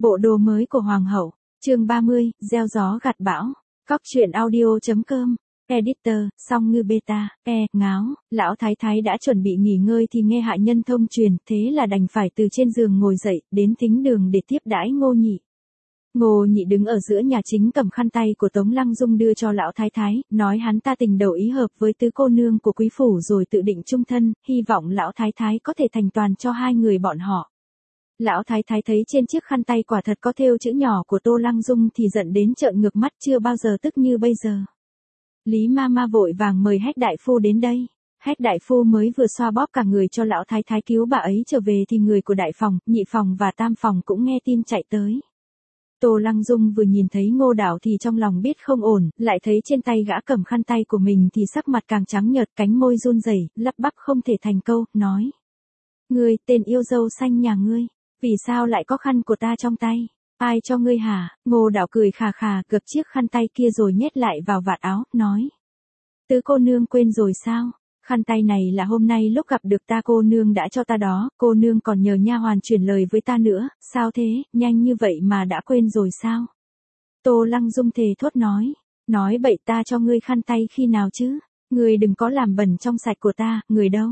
Bộ đồ mới của Hoàng hậu, chương 30, gieo gió gặt bão. Cóc truyện audio.com. Editor, song ngư beta, ngáo, lão thái thái đã chuẩn bị nghỉ ngơi thì nghe hạ nhân thông truyền, thế là đành phải từ trên giường ngồi dậy, đến thính đường để tiếp đãi Ngô Nhị. Ngô Nhị đứng ở giữa nhà chính cầm khăn tay của Tống Lăng Dung đưa cho lão thái thái, nói hắn ta tình đầu ý hợp với tứ cô nương của quý phủ rồi tự định chung thân, hy vọng lão thái thái có thể thành toàn cho hai người bọn họ. Lão thái thái thấy trên chiếc khăn tay quả thật có thêu chữ nhỏ của Tô Lăng Dung thì giận đến trợn ngược mắt, chưa bao giờ tức như bây giờ. Lý ma vội vàng mời Hách đại phu đến đây. Hách đại phu mới vừa xoa bóp cả người cho lão thái thái cứu bà ấy trở về thì người của đại phòng, nhị phòng và tam phòng cũng nghe tin chạy tới. Tô Lăng Dung vừa nhìn thấy Ngô Đảo thì trong lòng biết không ổn, lại thấy trên tay gã cầm khăn tay của mình thì sắc mặt càng trắng nhợt, cánh môi run rẩy, lắp bắp không thể thành câu, nói: "Ngươi, tên yêu dâu xanh nhà ngươi, vì sao lại có khăn của ta trong tay? Ai cho ngươi hả?" Ngô Đảo cười khà khà, gập chiếc khăn tay kia rồi nhét lại vào vạt áo, nói: "Tứ cô nương quên rồi sao? Khăn tay này là hôm nay lúc gặp được ta cô nương đã cho ta đó, cô nương còn nhờ nha hoàn truyền lời với ta nữa, sao thế, nhanh như vậy mà đã quên rồi sao?" Tô Lăng Dung thề thốt nói bậy, ta cho ngươi khăn tay khi nào chứ? Ngươi đừng có làm bẩn trong sạch của ta, người đâu?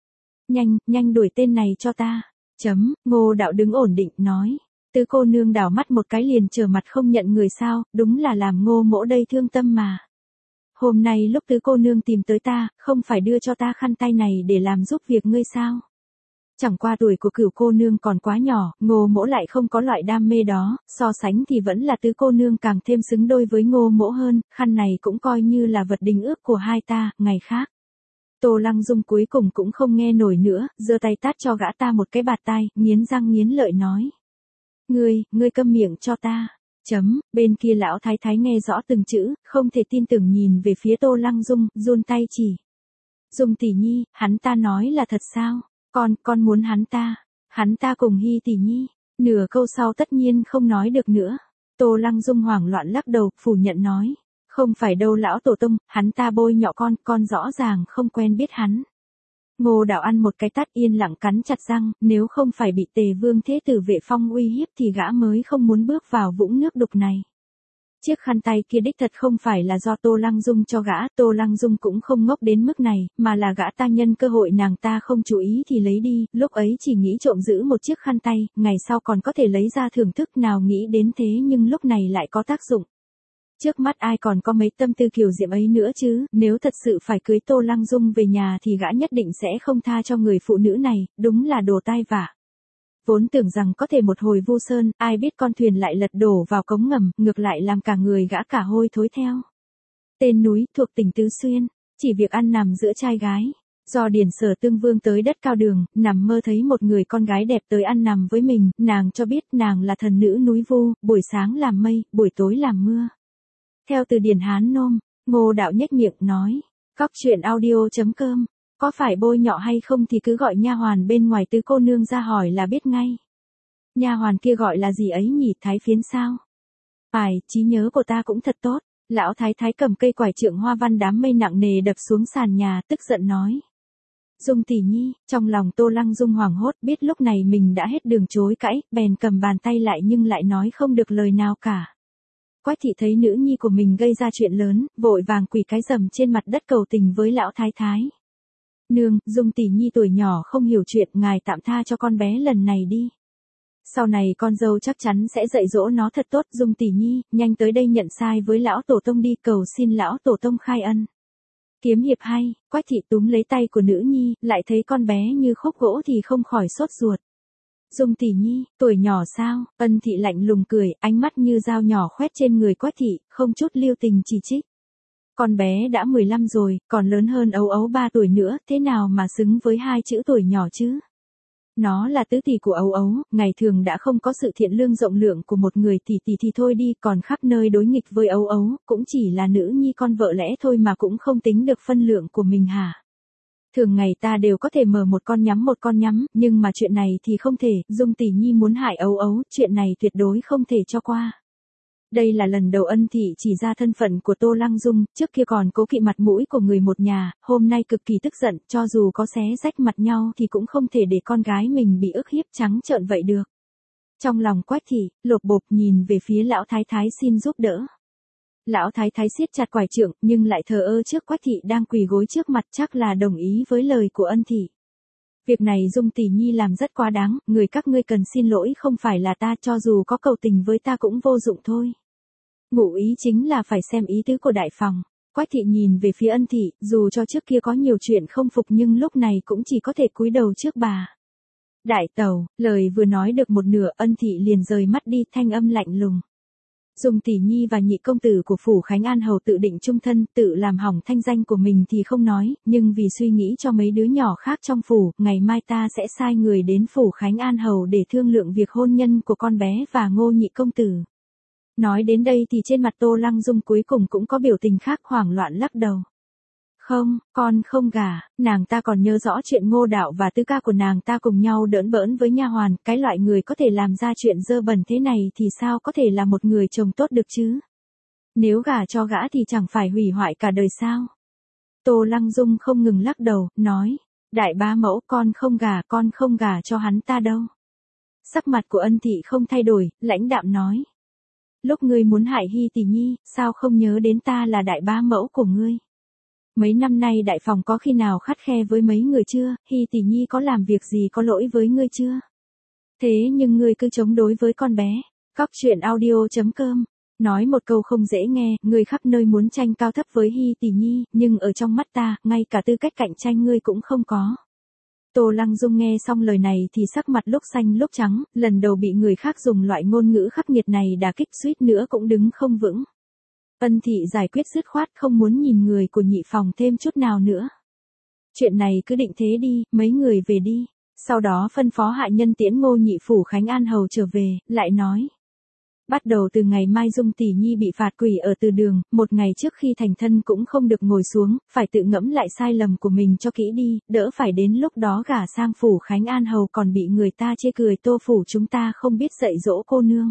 Nhanh đuổi tên này cho ta. Ngô Đạo đứng ổn định, nói: "Tứ cô nương đảo mắt một cái liền trở mặt không nhận người sao, đúng là làm Ngô mỗ đây thương tâm mà. Hôm nay lúc tứ cô nương tìm tới ta, không phải đưa cho ta khăn tay này để làm giúp việc ngươi sao? Chẳng qua tuổi của Cửu cô nương còn quá nhỏ, Ngô mỗ lại không có loại đam mê đó, so sánh thì vẫn là tứ cô nương càng thêm xứng đôi với Ngô mỗ hơn, khăn này cũng coi như là vật đính ước của hai ta, ngày khác." Tô Lăng Dung cuối cùng cũng không nghe nổi nữa, giơ tay tát cho gã ta một cái bạt tai, nghiến răng nghiến lợi nói: Ngươi câm miệng cho ta. Bên kia lão thái thái nghe rõ từng chữ, không thể tin tưởng nhìn về phía Tô Lăng Dung, run tay chỉ: "Dung tỷ nhi, hắn ta nói là thật sao? Con muốn hắn ta cùng Hy tỷ nhi." Nửa câu sau tất nhiên không nói được nữa. Tô Lăng Dung hoảng loạn lắc đầu, phủ nhận nói: "Không phải đâu lão tổ tông, hắn ta bôi nhọ con rõ ràng không quen biết hắn." Ngô Đạo ăn một cái tát, yên lặng cắn chặt răng, nếu không phải bị Tề Vương Thế Tử Vệ Phong uy hiếp thì gã mới không muốn bước vào vũng nước đục này. Chiếc khăn tay kia đích thật không phải là do Tô Lăng Dung cho gã, Tô Lăng Dung cũng không ngốc đến mức này, mà là gã ta nhân cơ hội nàng ta không chú ý thì lấy đi, lúc ấy chỉ nghĩ trộm giữ một chiếc khăn tay, ngày sau còn có thể lấy ra thưởng thức, nào nghĩ đến thế nhưng lúc này lại có tác dụng. Trước mắt ai còn có mấy tâm tư kiều diễm ấy nữa chứ, nếu thật sự phải cưới Tô Lăng Dung về nhà thì gã nhất định sẽ không tha cho người phụ nữ này, đúng là đồ tai vạ. Vốn tưởng rằng có thể một hồi vu sơn, ai biết con thuyền lại lật đổ vào cống ngầm, ngược lại làm cả người gã cả hôi thối theo. Tên núi, thuộc tỉnh Tứ Xuyên, chỉ việc ăn nằm giữa trai gái. Do Điển Sở Tương Vương tới đất Cao Đường, nằm mơ thấy một người con gái đẹp tới ăn nằm với mình, nàng cho biết nàng là thần nữ núi Vu, buổi sáng làm mây, buổi tối làm mưa. Theo từ điển Hán Nôm, Ngô Đạo nhếch miệng nói: "Cóc truyện audio.com, có phải bôi nhọ hay không thì cứ gọi nha hoàn bên ngoài tứ cô nương ra hỏi là biết ngay." "Nha hoàn kia gọi là gì ấy nhỉ, Thái Phiến sao?" Trí nhớ của ta cũng thật tốt." Lão thái thái cầm cây quải trượng hoa văn đám mây nặng nề đập xuống sàn nhà, tức giận nói: "Dung tỷ nhi." Trong lòng Tô Lăng Dung hoảng hốt, biết lúc này mình đã hết đường chối cãi, bèn cầm bàn tay lại nhưng lại nói không được lời nào cả. Quách thị thấy nữ nhi của mình gây ra chuyện lớn, vội vàng quỳ cái rầm trên mặt đất cầu tình với lão thái thái: "Nương, Dung tỷ nhi tuổi nhỏ không hiểu chuyện, ngài tạm tha cho con bé lần này đi. Sau này con dâu chắc chắn sẽ dạy dỗ nó thật tốt. Dung tỷ nhi, nhanh tới đây nhận sai với lão tổ tông đi, cầu xin lão tổ tông khai ân." Kiếm hiệp hay, Quách thị túm lấy tay của nữ nhi, lại thấy con bé như khúc gỗ thì không khỏi sốt ruột. "Dung tỷ nhi, tuổi nhỏ sao?" Ân thị lạnh lùng cười, ánh mắt như dao nhỏ khoét trên người Quách thị, không chút lưu tình chỉ trích: "Con bé đã 15 rồi, còn lớn hơn Ấu Ấu 3 tuổi nữa, thế nào mà xứng với hai chữ tuổi nhỏ chứ? Nó là tứ tỷ của Ấu Ấu, ngày thường đã không có sự thiện lương rộng lượng của một người tỷ tỷ thì thôi đi, còn khắp nơi đối nghịch với Ấu Ấu, cũng chỉ là nữ nhi con vợ lẽ thôi mà cũng không tính được phân lượng của mình hả? Thường ngày ta đều có thể mở một con nhắm, nhưng mà chuyện này thì không thể. Dung tỷ nhi muốn hại Ấu Ấu, chuyện này tuyệt đối không thể cho qua." Đây là lần đầu Ân thị chỉ ra thân phận của Tô Lăng Dung, trước kia còn cố kỵ mặt mũi của người một nhà, hôm nay cực kỳ tức giận, cho dù có xé rách mặt nhau thì cũng không thể để con gái mình bị ức hiếp trắng trợn vậy được. Trong lòng Quách thị, lột bột nhìn về phía lão thái thái xin giúp đỡ. Lão thái thái siết chặt quải trượng, nhưng lại thờ ơ trước Quách thị đang quỳ gối trước mặt, chắc là đồng ý với lời của ân thị. Việc này Dung tỷ nhi làm rất quá đáng, người các ngươi cần xin lỗi không phải là ta, cho dù có cầu tình với ta cũng vô dụng thôi. Ngụ ý chính là phải xem ý tứ của đại phòng. Quách thị nhìn về phía ân thị, dù cho trước kia có nhiều chuyện không phục nhưng lúc này cũng chỉ có thể cúi đầu trước bà. Đại tẩu, lời vừa nói được một nửa, ân thị liền rời mắt đi, thanh âm lạnh lùng. Dung tỷ nhi và nhị công tử của phủ Khánh An Hầu tự định chung thân, tự làm hỏng thanh danh của mình thì không nói, nhưng vì suy nghĩ cho mấy đứa nhỏ khác trong phủ, ngày mai ta sẽ sai người đến phủ Khánh An Hầu để thương lượng việc hôn nhân của con bé và Ngô nhị công tử. Nói đến đây thì trên mặt Tô Lăng Dung cuối cùng cũng có biểu tình khác, hoảng loạn lắc đầu. Không, con không gả. Nàng ta còn nhớ rõ chuyện Ngô Đạo và tứ ca của nàng ta cùng nhau đỡn bỡn với nha hoàn, cái loại người có thể làm ra chuyện dơ bẩn thế này thì sao có thể là một người chồng tốt được chứ? Nếu gả cho gã thì chẳng phải hủy hoại cả đời sao? Tô Lăng Dung không ngừng lắc đầu, nói, đại bá mẫu, con không gả cho hắn ta đâu. Sắc mặt của ân thị không thay đổi, lãnh đạm nói. Lúc ngươi muốn hại Hi tỷ nhi, sao không nhớ đến ta là đại bá mẫu của ngươi? Mấy năm nay đại phòng có khi nào khắt khe với mấy người chưa, Hi tỷ nhi có làm việc gì có lỗi với ngươi chưa? Thế nhưng ngươi cứ chống đối với con bé. Cóc truyện audio.com. Nói một câu không dễ nghe, ngươi khắp nơi muốn tranh cao thấp với Hi tỷ nhi, nhưng ở trong mắt ta, ngay cả tư cách cạnh tranh ngươi cũng không có. Tô Lăng Dung nghe xong lời này thì sắc mặt lúc xanh lúc trắng, lần đầu bị người khác dùng loại ngôn ngữ khắc nghiệt này đả kích, suýt nữa cũng đứng không vững. Ân thị giải quyết dứt khoát, không muốn nhìn người của nhị phòng thêm chút nào nữa. Chuyện này cứ định thế đi, mấy người về đi. Sau đó phân phó hạ nhân tiễn Ngô nhị phủ Khánh An Hầu trở về, lại nói. Bắt đầu từ ngày mai Dung tỷ nhi bị phạt quỷ ở từ đường, một ngày trước khi thành thân cũng không được ngồi xuống, phải tự ngẫm lại sai lầm của mình cho kỹ đi, đỡ phải đến lúc đó gả sang phủ Khánh An Hầu còn bị người ta chê cười Tô phủ chúng ta không biết dạy dỗ cô nương.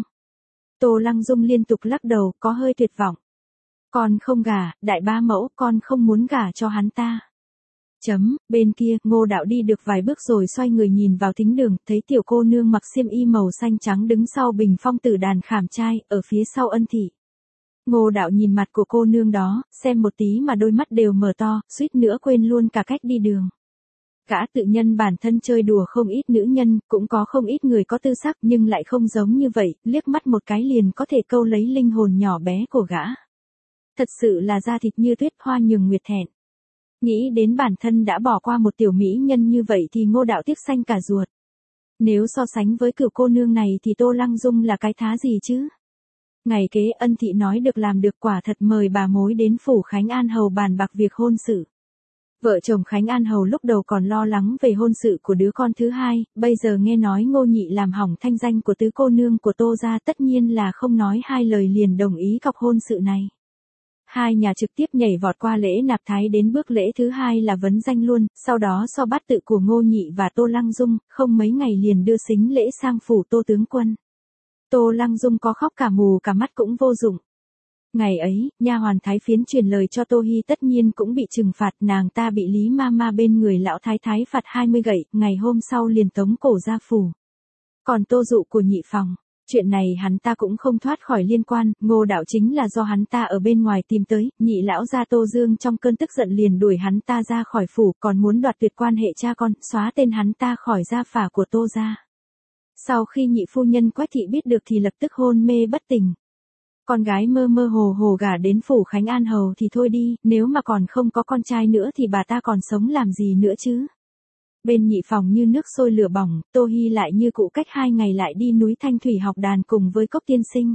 Tô Lăng Dung liên tục lắc đầu, có hơi tuyệt vọng. Con không gả, đại bá mẫu, con không muốn gả cho hắn ta. Bên kia, Ngô Đạo đi được vài bước rồi xoay người nhìn vào thính đường, thấy tiểu cô nương mặc xiêm y màu xanh trắng đứng sau bình phong tử đàn khảm trai, ở phía sau ân thị. Ngô Đạo nhìn mặt của cô nương đó, xem một tí mà đôi mắt đều mở to, suýt nữa quên luôn cả cách đi đường. Gã tự nhân bản thân chơi đùa không ít nữ nhân, cũng có không ít người có tư sắc nhưng lại không giống như vậy, liếc mắt một cái liền có thể câu lấy linh hồn nhỏ bé của gã. Thật sự là da thịt như tuyết, hoa nhường nguyệt thẹn. Nghĩ đến bản thân đã bỏ qua một tiểu mỹ nhân như vậy thì Ngô Đạo tiếc xanh cả ruột. Nếu so sánh với cửu cô nương này thì Tô Lăng Dung là cái thá gì chứ? Ngày kế ân thị nói được làm được, quả thật mời bà mối đến phủ Khánh An Hầu bàn bạc việc hôn sự. Vợ chồng Khánh An Hầu lúc đầu còn lo lắng về hôn sự của đứa con thứ hai, bây giờ nghe nói Ngô nhị làm hỏng thanh danh của tứ cô nương của Tô gia, tất nhiên là không nói hai lời liền đồng ý cọc hôn sự này. Hai nhà trực tiếp nhảy vọt qua lễ nạp thái đến bước lễ thứ hai là vấn danh luôn, sau đó so bát tự của Ngô nhị và Tô Lăng Dung, không mấy ngày liền đưa sính lễ sang phủ Tô tướng quân. Tô Lăng Dung có khóc cả mù cả mắt cũng vô dụng. Ngày ấy, nha hoàn thái phiến truyền lời cho Tô Hi tất nhiên cũng bị trừng phạt, nàng ta bị Lý Mama bên người lão thái thái phạt 20 gậy, ngày hôm sau liền tống cổ ra phủ. Còn Tô Dụ của nhị phòng, chuyện này hắn ta cũng không thoát khỏi liên quan, Ngô Đạo chính là do hắn ta ở bên ngoài tìm tới, nhị lão gia Tô Dương trong cơn tức giận liền đuổi hắn ta ra khỏi phủ, còn muốn đoạt tuyệt quan hệ cha con, xóa tên hắn ta khỏi gia phả của Tô gia. Sau khi nhị phu nhân Quách thị biết được thì lập tức hôn mê bất tỉnh. Con gái mơ mơ hồ hồ gả đến phủ Khánh An Hầu thì thôi đi, nếu mà còn không có con trai nữa thì bà ta còn sống làm gì nữa chứ? Bên nhị phòng như nước sôi lửa bỏng, Tô Hi lại như cũ cách 2 ngày lại đi núi Thanh Thủy học đàn cùng với Cốc tiên sinh.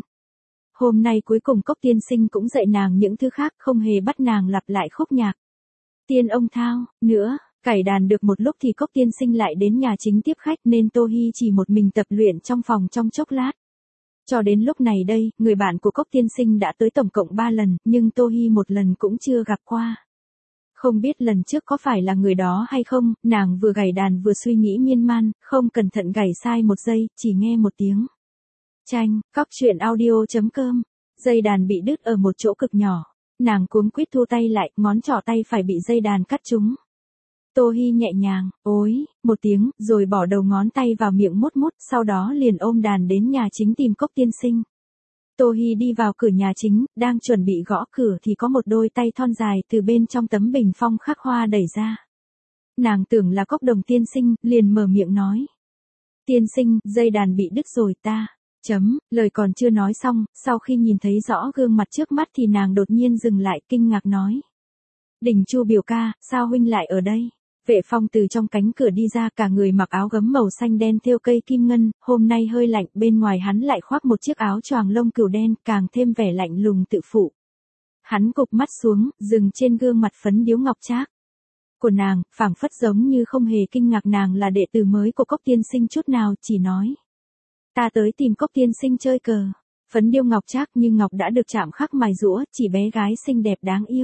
Hôm nay cuối cùng Cốc tiên sinh cũng dạy nàng những thứ khác, không hề bắt nàng lặp lại khúc nhạc Tiên ông thao nữa. Cải đàn được một lúc thì Cốc tiên sinh lại đến nhà chính tiếp khách nên Tô Hi chỉ một mình tập luyện trong phòng trong chốc lát. Cho đến lúc này đây, người bạn của Cốc tiên sinh đã tới tổng cộng 3 lần, nhưng Tô Hi một lần cũng chưa gặp qua. Không biết lần trước có phải là người đó hay không, nàng vừa gảy đàn vừa suy nghĩ miên man, không cẩn thận gảy sai một giây, chỉ nghe một tiếng. Chanh, cóc truyện audio.com. Dây đàn bị đứt ở một chỗ cực nhỏ. Nàng cuống quýt thu tay lại, ngón trỏ tay phải bị dây đàn cắt trúng. Tô Hi nhẹ nhàng, ối, một tiếng, rồi bỏ đầu ngón tay vào miệng mút mút, sau đó liền ôm đàn đến nhà chính tìm Cốc tiên sinh. Tô Hi đi vào cửa nhà chính, đang chuẩn bị gõ cửa thì có một đôi tay thon dài từ bên trong tấm bình phong khắc hoa đẩy ra. Nàng tưởng là Cốc Đồng tiên sinh, liền mở miệng nói. Tiên sinh, dây đàn bị đứt rồi ta. Lời còn chưa nói xong, sau khi nhìn thấy rõ gương mặt trước mắt thì nàng đột nhiên dừng lại kinh ngạc nói. Đình Chu biểu ca, sao huynh lại ở đây? Vệ Phong từ trong cánh cửa đi ra, cả người mặc áo gấm màu xanh đen thêu cây kim ngân, hôm nay hơi lạnh, bên ngoài hắn lại khoác một chiếc áo choàng lông cừu đen, càng thêm vẻ lạnh lùng tự phụ. Hắn cụp mắt xuống, dừng trên gương mặt phấn điếu ngọc trác của nàng, phảng phất giống như không hề kinh ngạc nàng là đệ tử mới của Cốc tiên sinh chút nào, chỉ nói. Ta tới tìm Cốc tiên sinh chơi cờ. Phấn điêu ngọc trác như ngọc đã được chạm khắc mài rũa, chỉ bé gái xinh đẹp đáng yêu.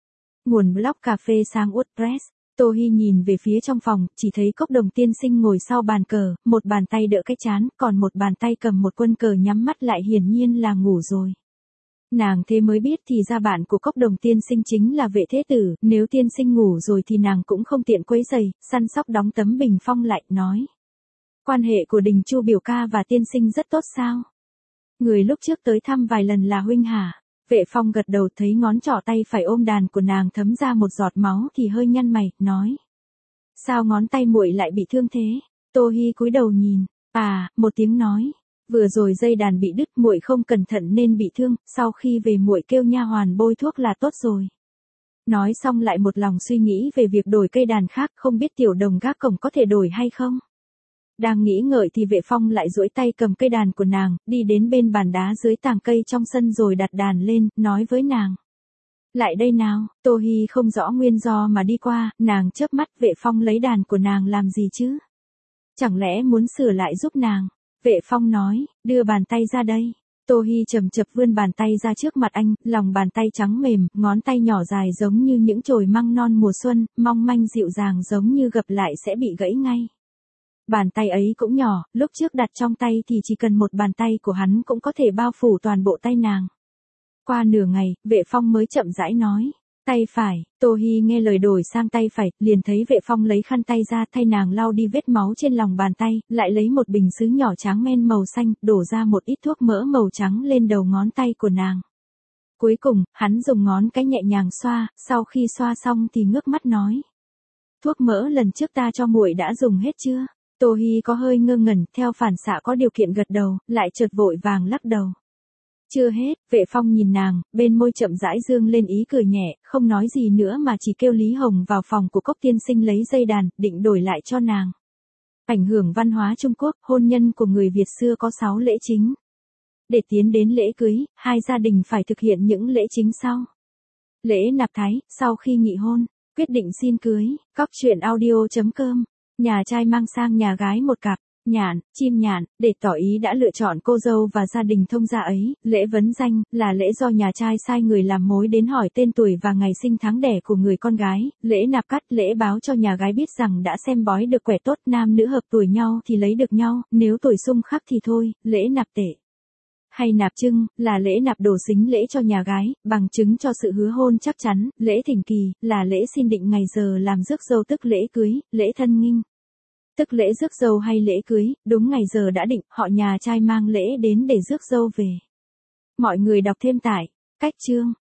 Nguồn blog cà phê sang WordPress. Tô Hi nhìn về phía trong phòng, chỉ thấy Cốc Đồng tiên sinh ngồi sau bàn cờ, một bàn tay đỡ cái trán, còn một bàn tay cầm một quân cờ nhắm mắt lại, hiển nhiên là ngủ rồi. Nàng thế mới biết thì ra bạn của Cốc Đồng tiên sinh chính là Vệ Thế Tử, nếu tiên sinh ngủ rồi thì nàng cũng không tiện quấy rầy, săn sóc đóng tấm bình phong lại, nói. Quan hệ của Đình Chu biểu ca và tiên sinh rất tốt sao? Người lúc trước tới thăm vài lần là huynh hả? Vệ Phong gật đầu, thấy ngón trỏ tay phải ôm đàn của nàng thấm ra một giọt máu thì hơi nhăn mày, nói. Sao ngón tay muội lại bị thương thế? Tô Hi cúi đầu nhìn, một tiếng nói. Vừa rồi dây đàn bị đứt, muội không cẩn thận nên bị thương, sau khi về muội kêu nha hoàn bôi thuốc là tốt rồi. Nói xong lại một lòng suy nghĩ về việc đổi cây đàn khác, không biết tiểu đồng gác cổng có thể đổi hay không. Đang nghĩ ngợi thì Vệ Phong lại duỗi tay cầm cây đàn của nàng, đi đến bên bàn đá dưới tàng cây trong sân rồi đặt đàn lên, nói với nàng. Lại đây nào, Tô Hi không rõ nguyên do mà đi qua, nàng chớp mắt, Vệ Phong lấy đàn của nàng làm gì chứ? Chẳng lẽ muốn sửa lại giúp nàng? Vệ Phong nói, đưa bàn tay ra đây. Tô Hi chậm chậm vươn bàn tay ra trước mặt anh, lòng bàn tay trắng mềm, ngón tay nhỏ dài giống như những chồi măng non mùa xuân, mong manh dịu dàng giống như gập lại sẽ bị gãy ngay. Bàn tay ấy cũng nhỏ, lúc trước đặt trong tay thì chỉ cần một bàn tay của hắn cũng có thể bao phủ toàn bộ tay nàng. Qua nửa ngày, Vệ Phong mới chậm rãi nói. Tay phải. Tô Hi nghe lời đổi sang tay phải, liền thấy Vệ Phong lấy khăn tay ra thay nàng lau đi vết máu trên lòng bàn tay, lại lấy một bình sứ nhỏ tráng men màu xanh, đổ ra một ít thuốc mỡ màu trắng lên đầu ngón tay của nàng. Cuối cùng, hắn dùng ngón cái nhẹ nhàng xoa, sau khi xoa xong thì ngước mắt nói. Thuốc mỡ lần trước ta cho muội đã dùng hết chưa? Tô Hi có hơi ngơ ngẩn, theo phản xạ có điều kiện gật đầu, lại chợt vội vàng lắc đầu. Chưa hết. Vệ Phong nhìn nàng, bên môi chậm rãi dương lên ý cười nhẹ, không nói gì nữa mà chỉ kêu Lý Hồng vào phòng của Cốc tiên sinh lấy dây đàn, định đổi lại cho nàng. Ảnh hưởng văn hóa Trung Quốc, hôn nhân của người Việt xưa có 6 lễ chính. Để tiến đến lễ cưới, hai gia đình phải thực hiện những lễ chính sau. Lễ nạp thái, sau khi nghị hôn, quyết định xin cưới, coctruyện.audio.com. Nhà trai mang sang nhà gái một cặp. Nhạn, chim nhạn, để tỏ ý đã lựa chọn cô dâu và gia đình thông gia ấy. Lễ vấn danh, là lễ do nhà trai sai người làm mối đến hỏi tên tuổi và ngày sinh tháng đẻ của người con gái. Lễ nạp cắt, lễ báo cho nhà gái biết rằng đã xem bói được quẻ tốt, nam nữ hợp tuổi nhau thì lấy được nhau, nếu tuổi xung khắc thì thôi. Lễ nạp tể hay nạp trưng, là lễ nạp đồ xính lễ cho nhà gái, bằng chứng cho sự hứa hôn chắc chắn. Lễ thỉnh kỳ, là lễ xin định ngày giờ làm rước dâu tức lễ cưới. Lễ thân nghinh, tức lễ rước dâu hay lễ cưới, đúng ngày giờ đã định, họ nhà trai mang lễ đến để rước dâu về. Mọi người đọc thêm tại cách chương.